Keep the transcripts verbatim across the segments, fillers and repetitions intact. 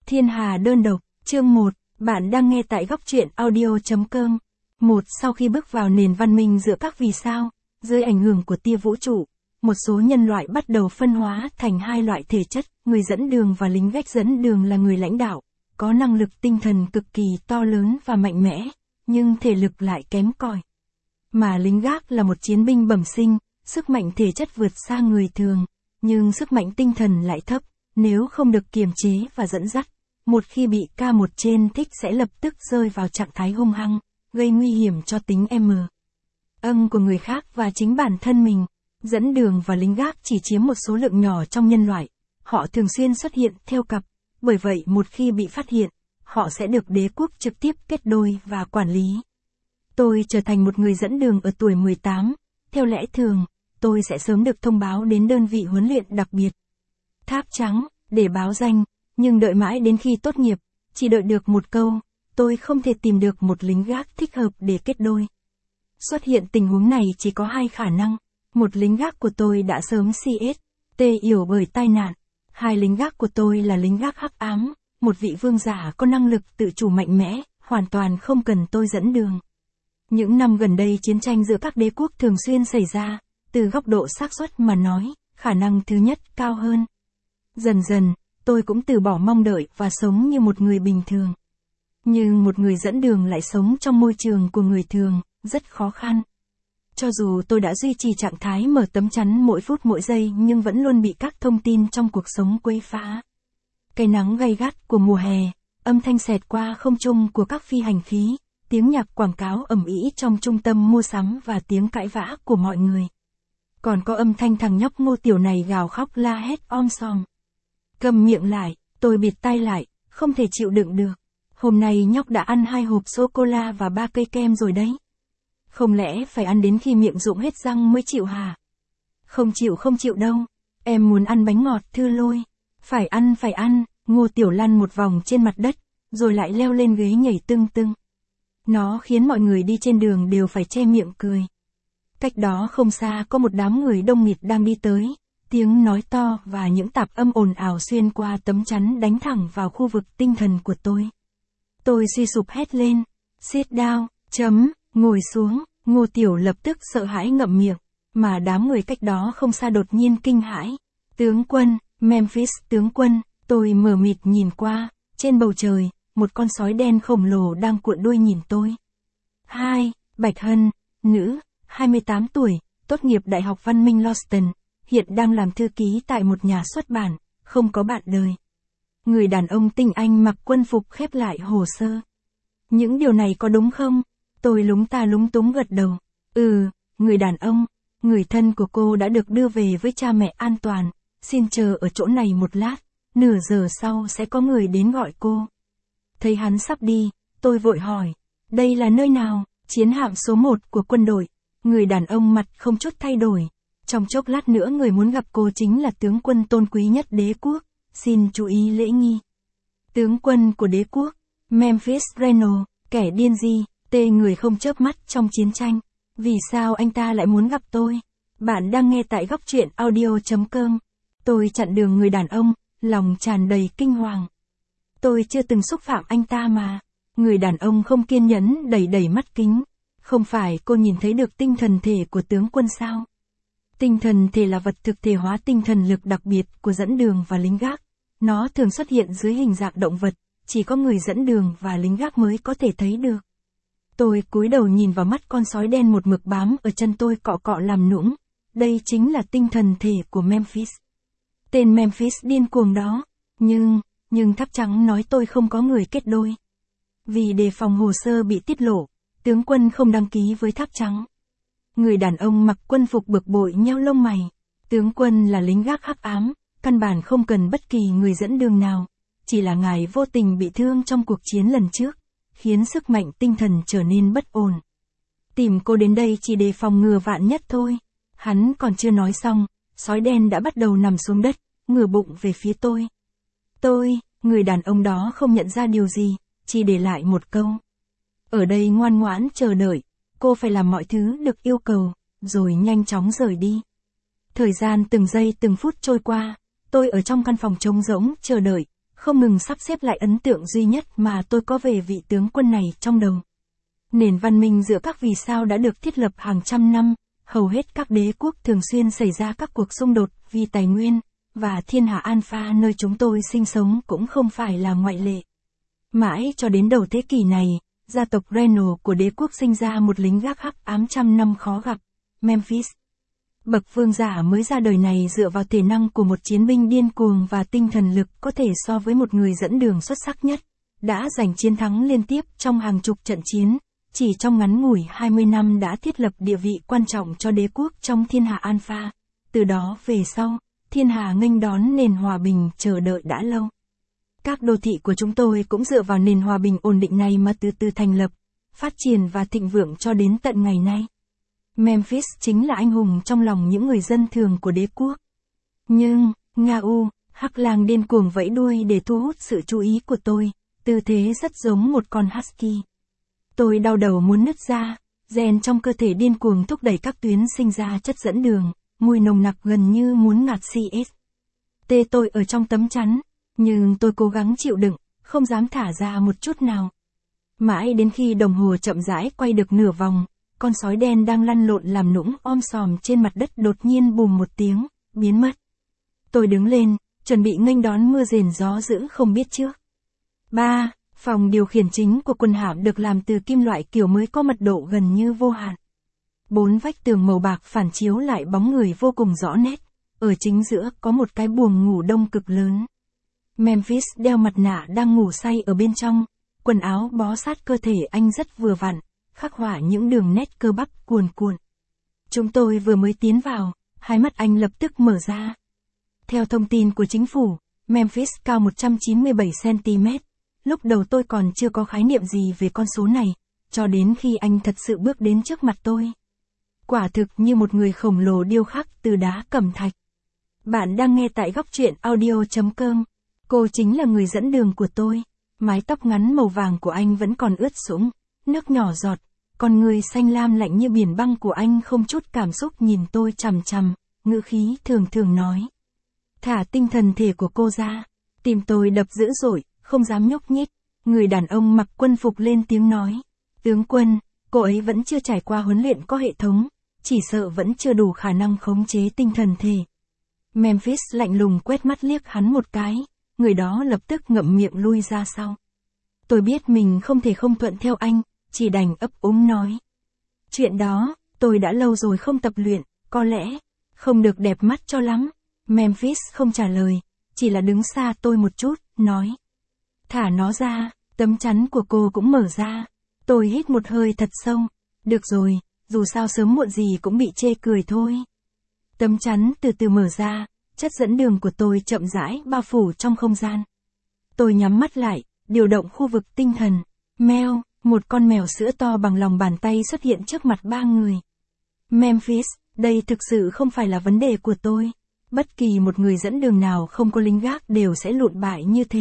Thiên Hà đơn độc, chương một, bạn đang nghe tại góc truyện audio chấm com. Một, sau khi bước vào nền văn minh giữa các vì sao, dưới ảnh hưởng của tia vũ trụ, một số nhân loại bắt đầu phân hóa thành hai loại thể chất, người dẫn đường và lính gác dẫn đường là người lãnh đạo, có năng lực tinh thần cực kỳ to lớn và mạnh mẽ, nhưng thể lực lại kém cỏi. Mà lính gác là một chiến binh bẩm sinh, sức mạnh thể chất vượt xa người thường, nhưng sức mạnh tinh thần lại thấp, nếu không được kiềm chế và dẫn dắt. Một khi bị ca một trên thích sẽ lập tức rơi vào trạng thái hung hăng, gây nguy hiểm cho tính M. Ân của người khác và chính bản thân mình. Dẫn đường và lính gác chỉ chiếm một số lượng nhỏ trong nhân loại. Họ thường xuyên xuất hiện theo cặp, bởi vậy một khi bị phát hiện, họ sẽ được đế quốc trực tiếp kết đôi và quản lý. Tôi trở thành một người dẫn đường ở tuổi mười tám, theo lẽ thường, tôi sẽ sớm được thông báo đến đơn vị huấn luyện đặc biệt. Tháp trắng, để báo danh. Nhưng đợi mãi đến khi tốt nghiệp, chỉ đợi được một câu, tôi không thể tìm được một lính gác thích hợp để kết đôi. Xuất hiện tình huống này chỉ có hai khả năng. Một lính gác của tôi đã sớm xê ét tê yểu bởi tai nạn. Hai lính gác của tôi là lính gác hắc ám, một vị vương giả có năng lực tự chủ mạnh mẽ, hoàn toàn không cần tôi dẫn đường. Những năm gần đây chiến tranh giữa các đế quốc thường xuyên xảy ra, từ góc độ xác suất mà nói, khả năng thứ nhất cao hơn. Dần dần, tôi cũng từ bỏ mong đợi và sống như một người bình thường. Nhưng một người dẫn đường lại sống trong môi trường của người thường, rất khó khăn. Cho dù tôi đã duy trì trạng thái mở tấm chắn mỗi phút mỗi giây nhưng vẫn luôn bị các thông tin trong cuộc sống quấy phá. Cái nắng gay gắt của mùa hè, âm thanh xẹt qua không trung của các phi hành khí, tiếng nhạc quảng cáo ầm ĩ trong trung tâm mua sắm và tiếng cãi vã của mọi người. Còn có âm thanh thằng nhóc Ngô Tiểu này gào khóc la hét om sòm. Cầm miệng lại, tôi bịt tai lại, không thể chịu đựng được. Hôm nay nhóc đã ăn hai hộp sô-cô-la và ba cây kem rồi đấy. Không lẽ phải ăn đến khi miệng rụng hết răng mới chịu hả? Không chịu không chịu đâu. Em muốn ăn bánh ngọt Thư Lôi. Phải ăn phải ăn. Ngô Tiểu lăn một vòng trên mặt đất, rồi lại leo lên ghế nhảy tưng tưng. Nó khiến mọi người đi trên đường đều phải che miệng cười. Cách đó không xa có một đám người đông nghịt đang đi tới. Tiếng nói to và những tạp âm ồn ào xuyên qua tấm chắn đánh thẳng vào khu vực tinh thần của tôi. Tôi suy sụp hét lên. Sit down, chấm, ngồi xuống. Ngô Tiểu lập tức sợ hãi ngậm miệng, mà đám người cách đó không xa đột nhiên kinh hãi. Tướng quân, Memphis tướng quân, tôi mờ mịt nhìn qua, trên bầu trời, một con sói đen khổng lồ đang cuộn đuôi nhìn tôi. Hai, Bạch Hân, nữ, hai mươi tám tuổi, tốt nghiệp Đại học Văn minh Lawson. Hiện đang làm thư ký tại một nhà xuất bản, không có bạn đời. Người đàn ông tinh anh mặc quân phục khép lại hồ sơ. Những điều này có đúng không? Tôi lúng ta lúng túng gật đầu. Ừ, người đàn ông, người thân của cô đã được đưa về với cha mẹ an toàn. Xin chờ ở chỗ này một lát, nửa giờ sau sẽ có người đến gọi cô. Thấy hắn sắp đi, tôi vội hỏi. Đây là nơi nào? Chiến hạm số một của quân đội. Người đàn ông mặt không chút thay đổi. Trong chốc lát nữa người muốn gặp cô chính là tướng quân tôn quý nhất đế quốc, xin chú ý lễ nghi. Tướng quân của đế quốc, Memphis Reynolds, kẻ điên gì, tê người không chớp mắt trong chiến tranh. Vì sao anh ta lại muốn gặp tôi? Bạn đang nghe tại góc truyện audio chấm com. Tôi chặn đường người đàn ông, lòng tràn đầy kinh hoàng. Tôi chưa từng xúc phạm anh ta mà. Người đàn ông không kiên nhẫn đẩy đẩy mắt kính. Không phải cô nhìn thấy được tinh thần thể của tướng quân sao? Tinh thần thể là vật thực thể hóa tinh thần lực đặc biệt của dẫn đường và lính gác. Nó thường xuất hiện dưới hình dạng động vật, chỉ có người dẫn đường và lính gác mới có thể thấy được. Tôi cúi đầu nhìn vào mắt con sói đen một mực bám ở chân tôi cọ cọ làm nũng. Đây chính là tinh thần thể của Memphis. Tên Memphis điên cuồng đó. Nhưng, nhưng Tháp Trắng nói tôi không có người kết đôi. Vì đề phòng hồ sơ bị tiết lộ, tướng quân không đăng ký với Tháp Trắng. Người đàn ông mặc quân phục bực bội nheo lông mày. Tướng quân là lính gác hắc ám, căn bản không cần bất kỳ người dẫn đường nào. Chỉ là ngài vô tình bị thương trong cuộc chiến lần trước, khiến sức mạnh tinh thần trở nên bất ổn. Tìm cô đến đây chỉ để phòng ngừa vạn nhất thôi. Hắn còn chưa nói xong, sói đen đã bắt đầu nằm xuống đất, ngửa bụng về phía tôi. Tôi, người đàn ông đó không nhận ra điều gì, chỉ để lại một câu. Ở đây ngoan ngoãn chờ đợi. Cô phải làm mọi thứ được yêu cầu, rồi nhanh chóng rời đi. Thời gian từng giây từng phút trôi qua, tôi ở trong căn phòng trống rỗng chờ đợi, không ngừng sắp xếp lại ấn tượng duy nhất mà tôi có về vị tướng quân này trong đầu. Nền văn minh giữa các vì sao đã được thiết lập hàng trăm năm, hầu hết các đế quốc thường xuyên xảy ra các cuộc xung đột vì tài nguyên, và thiên hạ Alpha nơi chúng tôi sinh sống cũng không phải là ngoại lệ. Mãi cho đến đầu thế kỷ này, gia tộc Reno của đế quốc sinh ra một lính gác hắc ám trăm năm khó gặp, Memphis. Bậc vương giả mới ra đời này dựa vào thể năng của một chiến binh điên cuồng và tinh thần lực có thể so với một người dẫn đường xuất sắc nhất, đã giành chiến thắng liên tiếp trong hàng chục trận chiến, chỉ trong ngắn ngủi hai mươi năm đã thiết lập địa vị quan trọng cho đế quốc trong thiên hạ Alpha. Từ đó về sau, thiên hạ nghênh đón nền hòa bình chờ đợi đã lâu. Các đô thị của chúng tôi cũng dựa vào nền hòa bình ổn định này mà từ từ thành lập, phát triển và thịnh vượng cho đến tận ngày nay. Memphis chính là anh hùng trong lòng những người dân thường của đế quốc. Nhưng, Nga U, hắc lang điên cuồng vẫy đuôi để thu hút sự chú ý của tôi, tư thế rất giống một con husky. Tôi đau đầu muốn nứt ra, gen trong cơ thể điên cuồng thúc đẩy các tuyến sinh ra chất dẫn đường, mùi nồng nặc gần như muốn ngạt xê ét. Tê tôi ở trong tấm chắn, nhưng tôi cố gắng chịu đựng, không dám thả ra một chút nào. Mãi đến khi đồng hồ chậm rãi quay được nửa vòng, con sói đen đang lăn lộn làm nũng om sòm trên mặt đất đột nhiên bùm một tiếng, biến mất. Tôi đứng lên, chuẩn bị nghênh đón mưa rền gió dữ không biết trước. ba. Phòng điều khiển chính của quần hạm được làm từ kim loại kiểu mới có mật độ gần như vô hạn. Bốn vách tường màu bạc phản chiếu lại bóng người vô cùng rõ nét. Ở chính giữa có một cái buồng ngủ đông cực lớn. Memphis đeo mặt nạ đang ngủ say ở bên trong, quần áo bó sát cơ thể anh rất vừa vặn, khắc họa những đường nét cơ bắp cuồn cuộn. Chúng tôi vừa mới tiến vào, hai mắt anh lập tức mở ra. Theo thông tin của chính phủ, Memphis cao một trăm chín mươi bảy xăng ti mét. Lúc đầu tôi còn chưa có khái niệm gì về con số này, cho đến khi anh thật sự bước đến trước mặt tôi. Quả thực như một người khổng lồ điêu khắc từ đá cẩm thạch. Bạn đang nghe tại góc truyện audio chấm com. Cô chính là người dẫn đường của tôi. Mái tóc ngắn màu vàng của anh vẫn còn ướt sũng, nước nhỏ giọt, con người xanh lam lạnh như biển băng của anh không chút cảm xúc nhìn tôi chằm chằm, ngữ khí thường thường nói. Thả tinh thần thể của cô ra. Tim tôi đập dữ dội, không dám nhúc nhích. Người đàn ông mặc quân phục lên tiếng nói. Tướng quân, cô ấy vẫn chưa trải qua huấn luyện có hệ thống, chỉ sợ vẫn chưa đủ khả năng khống chế tinh thần thể. Memphis lạnh lùng quét mắt liếc hắn một cái, người đó lập tức ngậm miệng lui ra sau. Tôi biết mình không thể không thuận theo anh, chỉ đành ấp úng nói. Chuyện đó, tôi đã lâu rồi không tập luyện, có lẽ, không được đẹp mắt cho lắm. Memphis không trả lời, chỉ là đứng xa tôi một chút, nói. Thả nó ra, tấm chắn của cô cũng mở ra. Tôi hít một hơi thật sâu. Được rồi, dù sao sớm muộn gì cũng bị chê cười thôi. Tấm chắn từ từ mở ra, chất dẫn đường của tôi chậm rãi bao phủ trong không gian. Tôi nhắm mắt lại, điều động khu vực tinh thần. Mèo, một con mèo sữa to bằng lòng bàn tay xuất hiện trước mặt ba người. Memphis, đây thực sự không phải là vấn đề của tôi. Bất kỳ một người dẫn đường nào không có lính gác đều sẽ lụn bại như thế.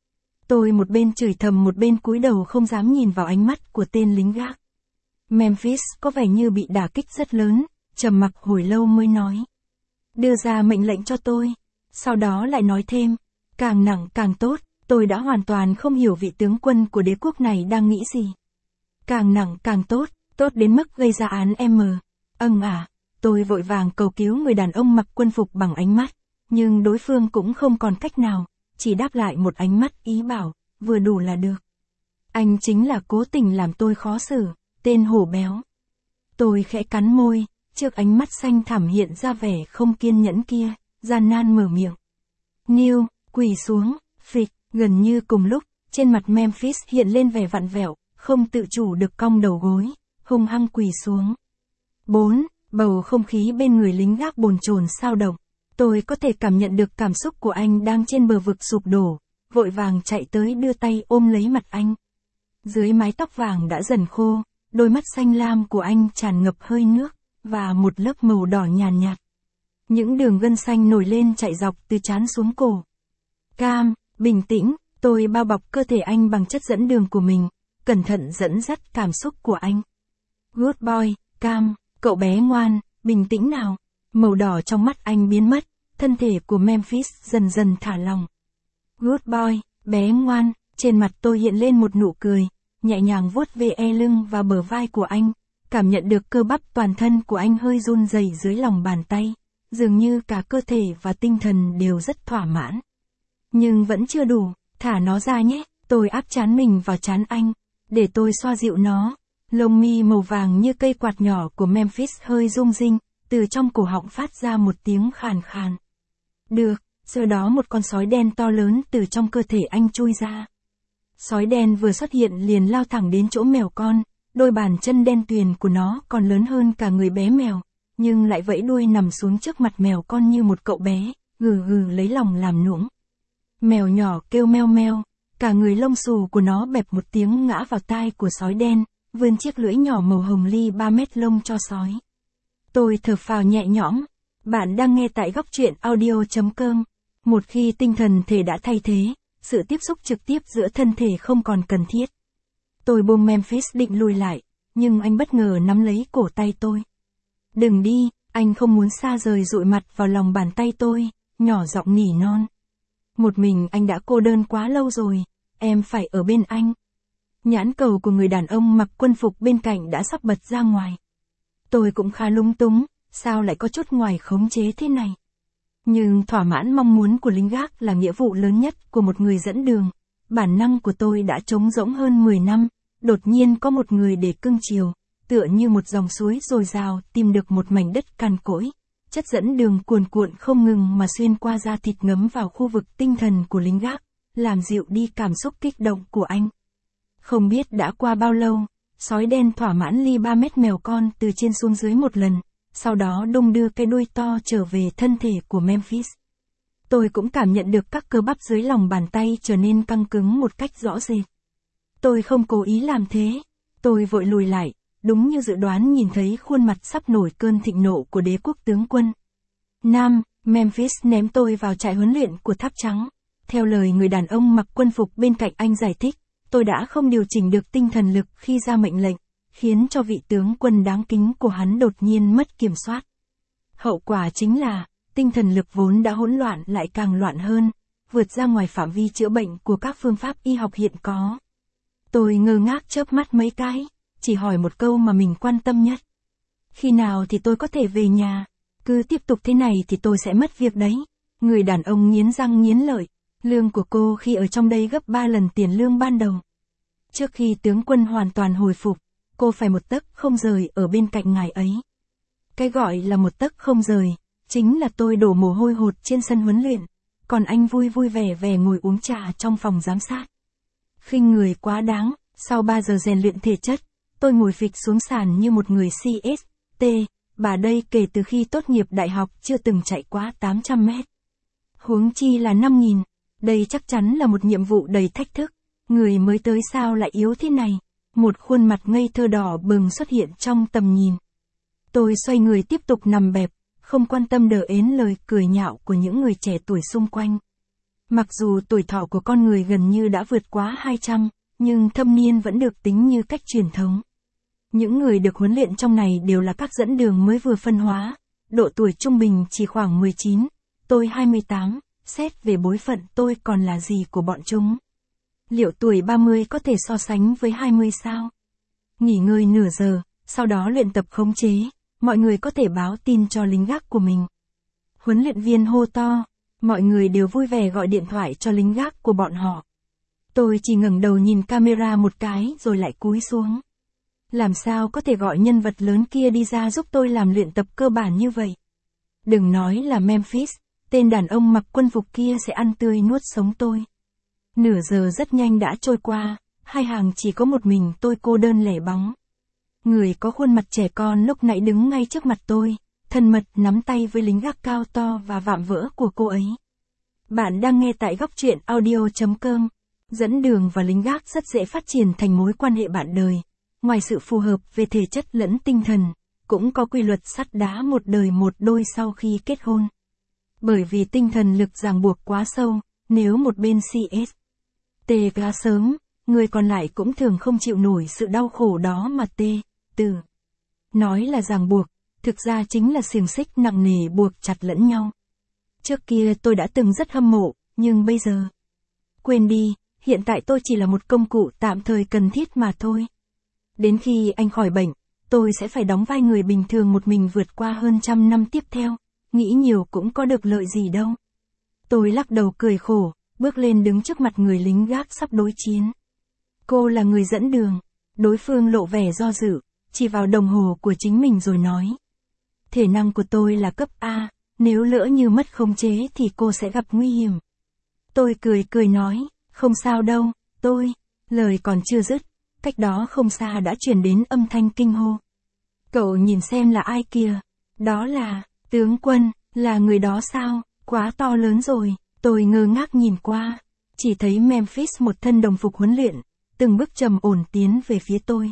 Tôi một bên chửi thầm một bên cúi đầu không dám nhìn vào ánh mắt của tên lính gác. Memphis có vẻ như bị đả kích rất lớn, trầm mặc hồi lâu mới nói. Đưa ra mệnh lệnh cho tôi. Sau đó lại nói thêm, càng nặng càng tốt, tôi đã hoàn toàn không hiểu vị tướng quân của đế quốc này đang nghĩ gì. Càng nặng càng tốt, tốt đến mức gây ra án M. Âng à, tôi vội vàng cầu cứu người đàn ông mặc quân phục bằng ánh mắt, nhưng đối phương cũng không còn cách nào, chỉ đáp lại một ánh mắt ý bảo, vừa đủ là được. Anh chính là cố tình làm tôi khó xử, tên hổ béo. Tôi khẽ cắn môi, trước ánh mắt xanh thẳm hiện ra vẻ không kiên nhẫn kia, gian nan mở miệng. Neil, quỳ xuống, phịch, gần như cùng lúc, trên mặt Memphis hiện lên vẻ vặn vẹo, không tự chủ được cong đầu gối, hung hăng quỳ xuống. bốn. Bầu không khí bên người lính gác bồn chồn sao động. Tôi có thể cảm nhận được cảm xúc của anh đang trên bờ vực sụp đổ, vội vàng chạy tới đưa tay ôm lấy mặt anh. Dưới mái tóc vàng đã dần khô, đôi mắt xanh lam của anh tràn ngập hơi nước, và một lớp màu đỏ nhàn nhạt, nhạt. Những đường gân xanh nổi lên chạy dọc từ trán xuống cổ. Cam, bình tĩnh, tôi bao bọc cơ thể anh bằng chất dẫn đường của mình, cẩn thận dẫn dắt cảm xúc của anh. Good boy, Cam, cậu bé ngoan, bình tĩnh nào. Màu đỏ trong mắt anh biến mất, thân thể của Memphis dần dần thả lỏng. Good boy, bé ngoan. Trên mặt tôi hiện lên một nụ cười, nhẹ nhàng vuốt ve e lưng và bờ vai của anh, cảm nhận được cơ bắp toàn thân của anh hơi run rẩy dưới lòng bàn tay, dường như cả cơ thể và tinh thần đều rất thỏa mãn. Nhưng vẫn chưa đủ, thả nó ra nhé, tôi áp trán mình vào trán anh, để tôi xoa dịu nó. Lông mi màu vàng như cây quạt nhỏ của Memphis hơi rung rinh, từ trong cổ họng phát ra một tiếng khàn khàn. Được, sau đó một con sói đen to lớn từ trong cơ thể anh chui ra. Sói đen vừa xuất hiện liền lao thẳng đến chỗ mèo con, đôi bàn chân đen tuyền của nó còn lớn hơn cả người bé mèo, nhưng lại vẫy đuôi nằm xuống trước mặt mèo con như một cậu bé, gừ gừ lấy lòng làm nũng. Mèo nhỏ kêu meo meo, cả người lông xù của nó bẹp một tiếng ngã vào tai của sói đen, vươn chiếc lưỡi nhỏ màu hồng li ba mét lông cho sói. Tôi thở phào nhẹ nhõm. Bạn đang nghe tại góc truyện audio chấm com. Một khi tinh thần thể đã thay thế, sự tiếp xúc trực tiếp giữa thân thể không còn cần thiết. Tôi buông Memphis định lùi lại, nhưng anh bất ngờ nắm lấy cổ tay tôi. Đừng đi, anh không muốn xa rời dụi mặt vào lòng bàn tay tôi, nhỏ giọng nỉ non. Một mình anh đã cô đơn quá lâu rồi, em phải ở bên anh. Nhãn cầu của người đàn ông mặc quân phục bên cạnh đã sắp bật ra ngoài. Tôi cũng khá lúng túng, sao lại có chút ngoài khống chế thế này. Nhưng thỏa mãn mong muốn của lính gác là nghĩa vụ lớn nhất của một người dẫn đường. Bản năng của tôi đã trống rỗng hơn mười năm, đột nhiên có một người để cưng chiều, tựa như một dòng suối dồi dào tìm được một mảnh đất cằn cỗi. Chất dẫn đường cuồn cuộn không ngừng mà xuyên qua da thịt ngấm vào khu vực tinh thần của lính gác, làm dịu đi cảm xúc kích động của anh. Không biết đã qua bao lâu, sói đen thỏa mãn li ba mét mèo con từ trên xuống dưới một lần, sau đó đung đưa cái đuôi to trở về thân thể của Memphis. Tôi cũng cảm nhận được các cơ bắp dưới lòng bàn tay trở nên căng cứng một cách rõ rệt. Tôi không cố ý làm thế, tôi vội lùi lại, đúng như dự đoán nhìn thấy khuôn mặt sắp nổi cơn thịnh nộ của đế quốc tướng quân. Nam, Memphis ném tôi vào trại huấn luyện của Tháp Trắng. Theo lời người đàn ông mặc quân phục bên cạnh anh giải thích, tôi đã không điều chỉnh được tinh thần lực khi ra mệnh lệnh, khiến cho vị tướng quân đáng kính của hắn đột nhiên mất kiểm soát. Hậu quả chính là, tinh thần lực vốn đã hỗn loạn lại càng loạn hơn, vượt ra ngoài phạm vi chữa bệnh của các phương pháp y học hiện có. Tôi ngơ ngác chớp mắt mấy cái, chỉ hỏi một câu mà mình quan tâm nhất. Khi nào thì tôi có thể về nhà? Cứ tiếp tục thế này thì tôi sẽ mất việc đấy. Người đàn ông nghiến răng nghiến lợi, lương của cô khi ở trong đây gấp ba lần tiền lương ban đầu. Trước khi tướng quân hoàn toàn hồi phục, cô phải một tấc không rời ở bên cạnh ngài ấy. Cái gọi là một tấc không rời, chính là tôi đổ mồ hôi hột trên sân huấn luyện, còn anh vui vui vẻ vẻ ngồi uống trà trong phòng giám sát. Khinh người quá đáng, sau ba giờ rèn luyện thể chất, tôi ngồi phịch xuống sàn như một người xê ét tê, bà đây kể từ khi tốt nghiệp đại học chưa từng chạy quá tám trăm mét. Huống chi là năm nghìn, đây chắc chắn là một nhiệm vụ đầy thách thức, người mới tới sao lại yếu thế này, một khuôn mặt ngây thơ đỏ bừng xuất hiện trong tầm nhìn. Tôi xoay người tiếp tục nằm bẹp, không quan tâm đờ ến lời cười nhạo của những người trẻ tuổi xung quanh. Mặc dù tuổi thọ của con người gần như đã vượt quá hai trăm, nhưng thâm niên vẫn được tính như cách truyền thống. Những người được huấn luyện trong này đều là các dẫn đường mới vừa phân hóa, độ tuổi trung bình chỉ khoảng mười chín, tôi hai mươi tám, xét về bối phận tôi còn là gì của bọn chúng. Liệu tuổi ba mươi có thể so sánh với hai mươi sao? Nghỉ ngơi nửa giờ, sau đó luyện tập khống chế, mọi người có thể báo tin cho lính gác của mình. Huấn luyện viên hô to, mọi người đều vui vẻ gọi điện thoại cho lính gác của bọn họ. Tôi chỉ ngẩng đầu nhìn camera một cái rồi lại cúi xuống. Làm sao có thể gọi nhân vật lớn kia đi ra giúp tôi làm luyện tập cơ bản như vậy? Đừng nói là Memphis, tên đàn ông mặc quân phục kia sẽ ăn tươi nuốt sống tôi. Nửa giờ rất nhanh đã trôi qua, hai hàng chỉ có một mình tôi cô đơn lẻ bóng. Người có khuôn mặt trẻ con lúc nãy đứng ngay trước mặt tôi, thân mật nắm tay với lính gác cao to và vạm vỡ của cô ấy. Bạn đang nghe tại góc truyện audio chấm com. Dẫn đường và lính gác rất dễ phát triển thành mối quan hệ bạn đời. Ngoài sự phù hợp về thể chất lẫn tinh thần, cũng có quy luật sắt đá một đời một đôi sau khi kết hôn. Bởi vì tinh thần lực ràng buộc quá sâu, nếu một bên xê ét tê quá sớm, người còn lại cũng thường không chịu nổi sự đau khổ đó mà tê, từ. Nói là ràng buộc, thực ra chính là xiềng xích nặng nề buộc chặt lẫn nhau. Trước kia tôi đã từng rất hâm mộ, nhưng bây giờ, quên đi, hiện tại tôi chỉ là một công cụ tạm thời cần thiết mà thôi. Đến khi anh khỏi bệnh, tôi sẽ phải đóng vai người bình thường một mình vượt qua hơn trăm năm tiếp theo, nghĩ nhiều cũng có được lợi gì đâu. Tôi lắc đầu cười khổ, bước lên đứng trước mặt người lính gác sắp đối chiến. Cô là người dẫn đường. Đối phương lộ vẻ do dự, chỉ vào đồng hồ của chính mình rồi nói. Thể năng của tôi là cấp A, nếu lỡ như mất khống chế thì cô sẽ gặp nguy hiểm. Tôi cười cười nói, không sao đâu, tôi, lời còn chưa dứt, cách đó không xa đã truyền đến âm thanh kinh hô. Cậu nhìn xem là ai kìa, đó là, tướng quân, là người đó sao, quá to lớn rồi, tôi ngơ ngác nhìn qua, chỉ thấy Memphis một thân đồng phục huấn luyện, từng bước trầm ổn tiến về phía tôi.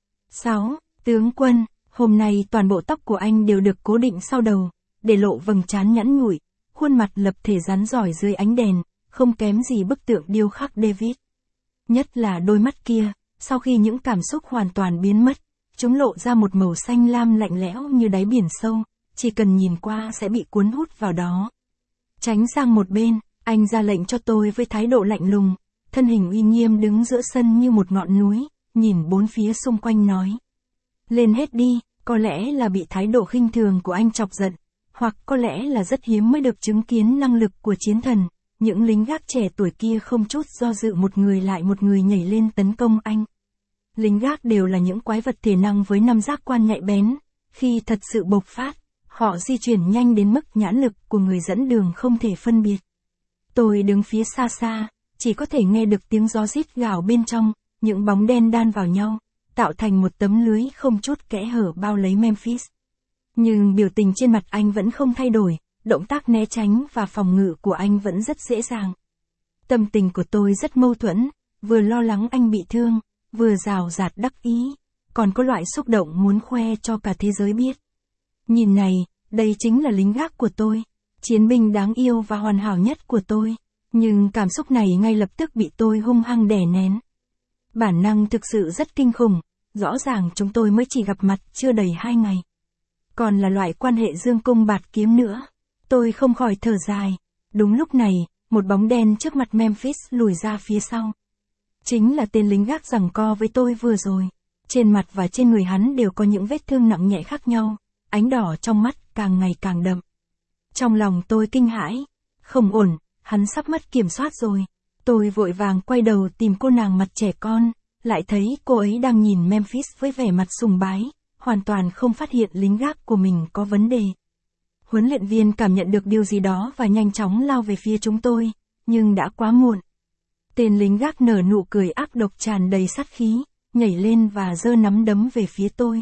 sáu. Tướng quân, hôm nay toàn bộ tóc của anh đều được cố định sau đầu, để lộ vầng trán nhẵn nhụi, khuôn mặt lập thể rắn giỏi dưới ánh đèn, không kém gì bức tượng điêu khắc David. Nhất là đôi mắt kia, sau khi những cảm xúc hoàn toàn biến mất, chúng lộ ra một màu xanh lam lạnh lẽo như đáy biển sâu, chỉ cần nhìn qua sẽ bị cuốn hút vào đó. Tránh sang một bên, anh ra lệnh cho tôi với thái độ lạnh lùng, thân hình uy nghiêm đứng giữa sân như một ngọn núi, nhìn bốn phía xung quanh nói. Lên hết đi, có lẽ là bị thái độ khinh thường của anh chọc giận, hoặc có lẽ là rất hiếm mới được chứng kiến năng lực của chiến thần, những lính gác trẻ tuổi kia không chút do dự một người lại một người nhảy lên tấn công anh. Lính gác đều là những quái vật thể năng với năm giác quan nhạy bén, khi thật sự bộc phát, họ di chuyển nhanh đến mức nhãn lực của người dẫn đường không thể phân biệt. Tôi đứng phía xa xa, chỉ có thể nghe được tiếng gió rít gào bên trong, những bóng đen đan vào nhau, tạo thành một tấm lưới không chút kẽ hở bao lấy Memphis. Nhưng biểu tình trên mặt anh vẫn không thay đổi, động tác né tránh và phòng ngự của anh vẫn rất dễ dàng. Tâm tình của tôi rất mâu thuẫn, vừa lo lắng anh bị thương, vừa rào rạt đắc ý, còn có loại xúc động muốn khoe cho cả thế giới biết. Nhìn này, đây chính là lính gác của tôi, chiến binh đáng yêu và hoàn hảo nhất của tôi, nhưng cảm xúc này ngay lập tức bị tôi hung hăng đè nén. Bản năng thực sự rất kinh khủng, rõ ràng chúng tôi mới chỉ gặp mặt chưa đầy hai ngày. Còn là loại quan hệ dương cung bạt kiếm nữa. Tôi không khỏi thở dài. Đúng lúc này, một bóng đen trước mặt Memphis lùi ra phía sau. Chính là tên lính gác giằng co với tôi vừa rồi. Trên mặt và trên người hắn đều có những vết thương nặng nhẹ khác nhau, ánh đỏ trong mắt càng ngày càng đậm. Trong lòng tôi kinh hãi. Không ổn, hắn sắp mất kiểm soát rồi. Tôi vội vàng quay đầu tìm cô nàng mặt trẻ con, lại thấy cô ấy đang nhìn Memphis với vẻ mặt sùng bái, hoàn toàn không phát hiện lính gác của mình có vấn đề. Huấn luyện viên cảm nhận được điều gì đó và nhanh chóng lao về phía chúng tôi, nhưng đã quá muộn. Tên lính gác nở nụ cười ác độc tràn đầy sát khí, nhảy lên và giơ nắm đấm về phía tôi.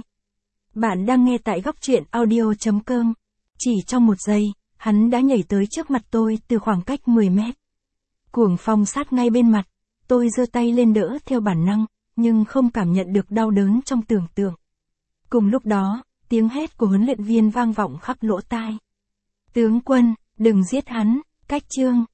Bạn đang nghe tại góc truyện audio chấm com. Chỉ trong một giây, hắn đã nhảy tới trước mặt tôi từ khoảng cách mười mét. Cuồng phong sát ngay bên mặt, tôi giơ tay lên đỡ theo bản năng, nhưng không cảm nhận được đau đớn trong tưởng tượng. Cùng lúc đó, tiếng hét của huấn luyện viên vang vọng khắp lỗ tai. Tướng quân, đừng giết hắn, cách chương.